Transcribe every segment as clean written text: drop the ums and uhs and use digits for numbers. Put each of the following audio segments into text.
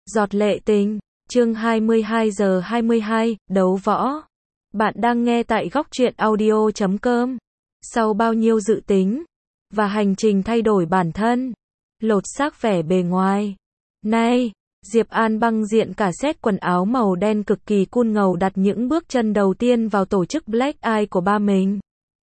Giọt lệ tình, chương 22 giờ 22, đấu võ. Bạn đang nghe tại góc truyện audio.com. Sau bao nhiêu dự tính và hành trình thay đổi bản thân, lột xác vẻ bề ngoài, nay, Diệp An băng diện cả set quần áo màu đen cực kỳ cool ngầu đặt những bước chân đầu tiên vào tổ chức Black Eye của ba mình.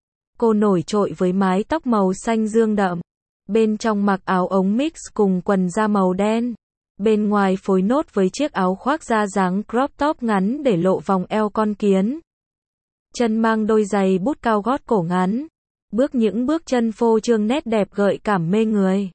Cô nổi trội với mái tóc màu xanh dương đậm, bên trong mặc áo ống mix cùng quần da màu đen. Bên ngoài phối nốt với chiếc áo khoác da dáng crop top ngắn để lộ vòng eo con kiến. Chân mang đôi giày bút cao gót cổ ngắn. Bước những bước chân phô trương nét đẹp gợi cảm mê người.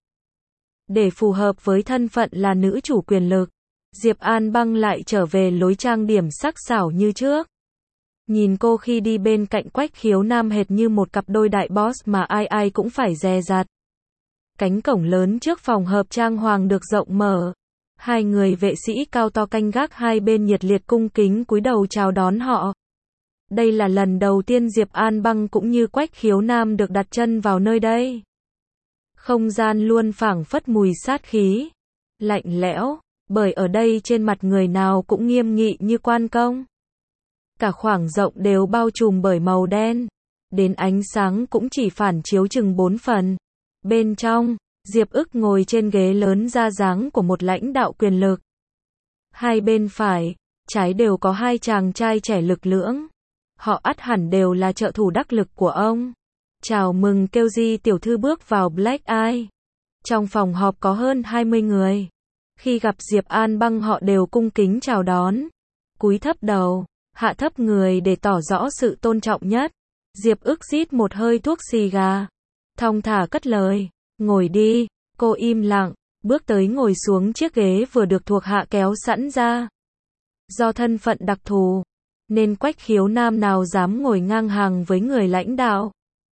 Để phù hợp với thân phận là nữ chủ quyền lực, Diệp An băng lại trở về lối trang điểm sắc sảo như trước. Nhìn cô khi đi bên cạnh Quách Khiếu Nam hệt như một cặp đôi đại boss mà ai ai cũng phải dè dặt. Cánh cổng lớn trước phòng hợp trang hoàng được rộng mở. Hai người vệ sĩ cao to canh gác hai bên nhiệt liệt cung kính cúi đầu chào đón họ. Đây là lần đầu tiên Diệp An băng cũng như Quách Khiếu Nam được đặt chân vào nơi đây. Không gian luôn phảng phất mùi sát khí, lạnh lẽo, bởi ở đây trên mặt người nào cũng nghiêm nghị như quan công. Cả khoảng rộng đều bao trùm bởi màu đen, đến ánh sáng cũng chỉ phản chiếu chừng 4 phần. Bên trong, Diệp Ức ngồi trên ghế lớn ra dáng của một lãnh đạo quyền lực. Hai bên phải, trái đều có hai chàng trai trẻ lực lưỡng. Họ ắt hẳn đều là trợ thủ đắc lực của ông. Chào mừng kêu Di tiểu thư bước vào Black Eye. Trong phòng họp có hơn 20 người. Khi gặp Diệp An băng họ đều cung kính chào đón. Cúi thấp đầu, hạ thấp người để tỏ rõ sự tôn trọng nhất. Diệp Ức rít một hơi thuốc xì gà. Thong thả cất lời. Ngồi đi, cô im lặng, bước tới ngồi xuống chiếc ghế vừa được thuộc hạ kéo sẵn ra. Do thân phận đặc thù, nên Quách Khiếu Nam nào dám ngồi ngang hàng với người lãnh đạo.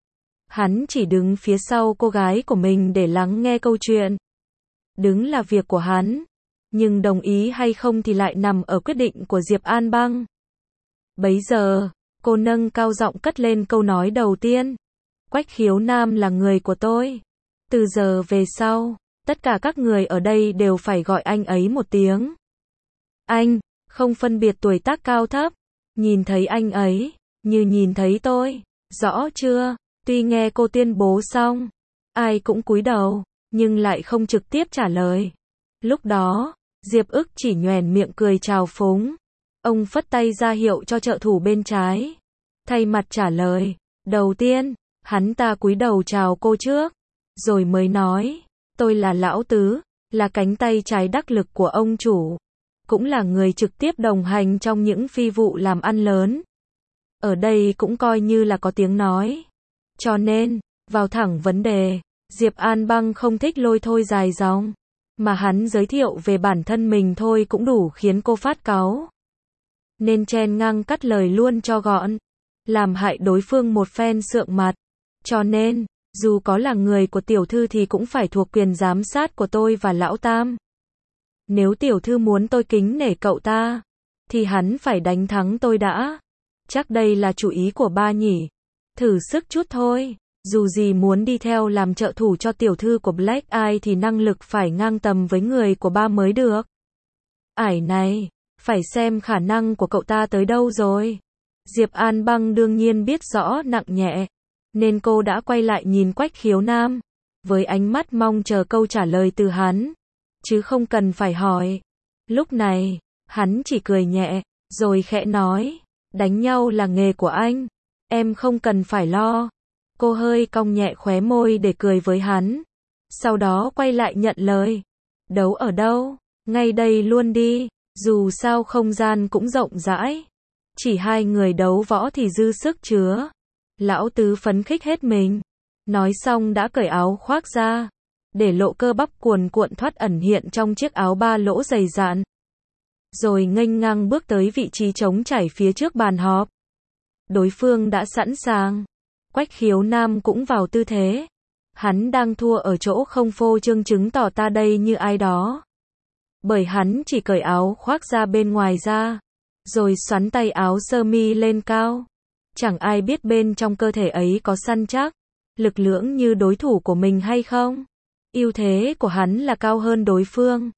Hắn chỉ đứng phía sau cô gái của mình để lắng nghe câu chuyện. Đứng là việc của hắn, nhưng đồng ý hay không thì lại nằm ở quyết định của Diệp An băng. Bấy giờ, cô nâng cao giọng cất lên câu nói đầu tiên. Quách Khiếu Nam là người của tôi. Từ giờ về sau, tất cả các người ở đây đều phải gọi anh ấy một tiếng anh, không phân biệt tuổi tác cao thấp. Nhìn thấy anh ấy, như nhìn thấy tôi, rõ chưa? Tuy nghe cô tuyên bố xong, ai cũng cúi đầu, nhưng lại không trực tiếp trả lời. Lúc đó, Diệp Ức chỉ nhoẻn miệng cười trào phúng. Ông phất tay ra hiệu cho trợ thủ bên trái, thay mặt trả lời. Đầu tiên, hắn ta cúi đầu chào cô trước, rồi mới nói, tôi là Lão Tứ, là cánh tay trái đắc lực của ông chủ, cũng là người trực tiếp đồng hành trong những phi vụ làm ăn lớn. Ở đây cũng coi như là có tiếng nói. Cho nên, vào thẳng vấn đề, Diệp An băng không thích lôi thôi dài dòng, mà hắn giới thiệu về bản thân mình thôi cũng đủ khiến cô phát cáu. Nên chen ngang cắt lời luôn cho gọn, làm hại đối phương một phen sượng mặt. Cho nên, dù có là người của tiểu thư thì cũng phải thuộc quyền giám sát của tôi và Lão Tam. Nếu tiểu thư muốn tôi kính nể cậu ta, thì hắn phải đánh thắng tôi đã. Chắc đây là chủ ý của ba nhỉ. Thử sức chút thôi. Dù gì muốn đi theo làm trợ thủ cho tiểu thư của Black Eye thì năng lực phải ngang tầm với người của ba mới được. Ải này, phải xem khả năng của cậu ta tới đâu rồi. Diệp An băng đương nhiên biết rõ nặng nhẹ, nên cô đã quay lại nhìn Quách Khiếu Nam, với ánh mắt mong chờ câu trả lời từ hắn, chứ không cần phải hỏi. Lúc này, hắn chỉ cười nhẹ, rồi khẽ nói, đánh nhau là nghề của anh, em không cần phải lo. Cô hơi cong nhẹ khóe môi để cười với hắn, sau đó quay lại nhận lời. Đấu ở đâu? Ngay đây luôn đi, dù sao không gian cũng rộng rãi. Chỉ hai người đấu võ thì dư sức chứa. Lão Tứ phấn khích hết mình. Nói xong đã cởi áo khoác ra, để lộ cơ bắp cuồn cuộn thoát ẩn hiện trong chiếc áo ba lỗ dày dạn. Rồi nghênh ngang bước tới vị trí trống trải phía trước bàn họp. Đối phương đã sẵn sàng. Quách Khiếu Nam cũng vào tư thế. Hắn đang thua ở chỗ không phô trương chứng tỏ ta đây như ai đó. Bởi hắn chỉ cởi áo khoác ra bên ngoài ra, rồi xoắn tay áo sơ mi lên cao. Chẳng ai biết bên trong cơ thể ấy có săn chắc, lực lưỡng như đối thủ của mình hay không. Ưu thế của hắn là cao hơn đối phương.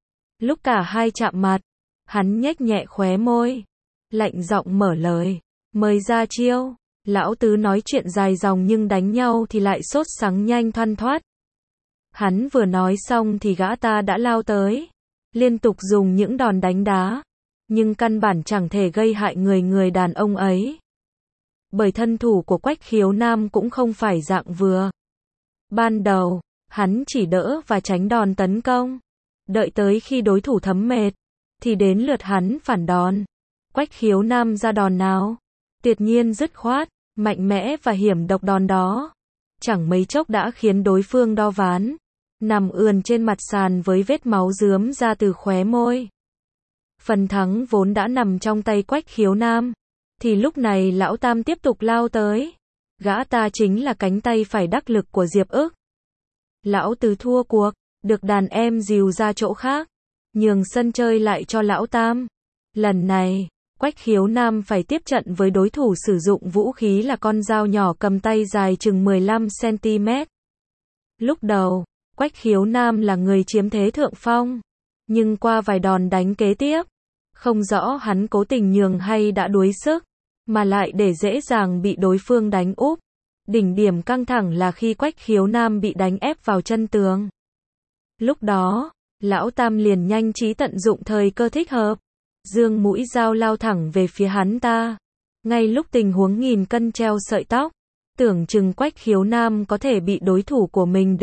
Lúc cả hai chạm mặt, hắn nhếch nhẹ khóe môi, lạnh giọng mở lời, mời ra chiêu. Lão tứ nói chuyện dài dòng nhưng đánh nhau thì lại sốt sắng nhanh thoăn thoắt. Hắn vừa nói xong thì gã ta đã lao tới, liên tục dùng những đòn đánh đá, nhưng căn bản chẳng thể gây hại người đàn ông ấy. Bởi thân thủ của Quách Khiếu Nam cũng không phải dạng vừa. Ban đầu, hắn chỉ đỡ và tránh đòn tấn công. Đợi tới khi đối thủ thấm mệt, thì đến lượt hắn phản đòn. Quách Khiếu Nam ra đòn nào? Tuyệt nhiên dứt khoát, mạnh mẽ và hiểm độc đòn đó. Chẳng mấy chốc đã khiến đối phương đo ván, nằm ườn trên mặt sàn với vết máu rướm ra từ khóe môi. Phần thắng vốn đã nằm trong tay Quách Khiếu Nam, thì lúc này lão tam tiếp tục lao tới. Gã ta chính là cánh tay phải đắc lực của Diệp Ức. Lão tứ thua cuộc, được đàn em dìu ra chỗ khác, nhường sân chơi lại cho lão tam. Lần này, Quách Khiếu Nam phải tiếp trận với đối thủ sử dụng vũ khí là con dao nhỏ cầm tay dài chừng 15 cm. Lúc đầu, Quách Khiếu Nam là người chiếm thế thượng phong, nhưng qua vài đòn đánh kế tiếp, không rõ hắn cố tình nhường hay đã đuối sức, mà lại để dễ dàng bị đối phương đánh úp. Đỉnh điểm căng thẳng là khi Quách Khiếu Nam bị đánh ép vào chân tường. Lúc đó, lão tam liền nhanh trí tận dụng thời cơ thích hợp, giương mũi dao lao thẳng về phía hắn ta. Ngay lúc tình huống nghìn cân treo sợi tóc, tưởng chừng Quách Khiếu Nam có thể bị đối thủ của mình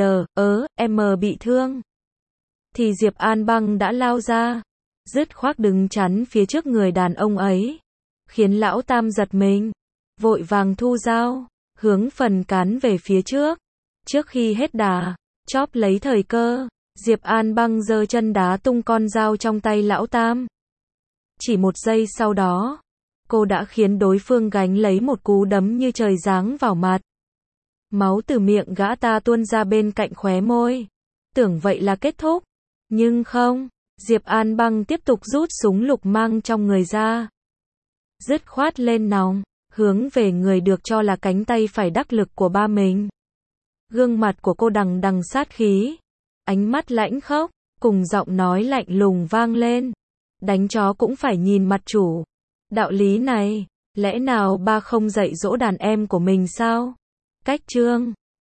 bị thương, thì Diệp An Băng đã lao ra, dứt khoát đứng chắn phía trước người đàn ông ấy, khiến lão tam giật mình, vội vàng thu dao, hướng phần cán về phía trước. Trước khi hết đà, chóp lấy thời cơ, Diệp An Băng giơ chân đá tung con dao trong tay lão tam. Chỉ một giây sau đó, cô đã khiến đối phương gánh lấy một cú đấm như trời giáng vào mặt. Máu từ miệng gã ta tuôn ra bên cạnh khóe môi. Tưởng vậy là kết thúc, nhưng không, Diệp An Băng tiếp tục rút súng lục mang trong người ra, dứt khoát lên nòng, hướng về người được cho là cánh tay phải đắc lực của ba mình. Gương mặt của cô đằng đằng sát khí, ánh mắt lãnh khốc, cùng giọng nói lạnh lùng vang lên. Đánh chó cũng phải nhìn mặt chủ. Đạo lý này, lẽ nào ba không dạy dỗ đàn em của mình sao? Cách chương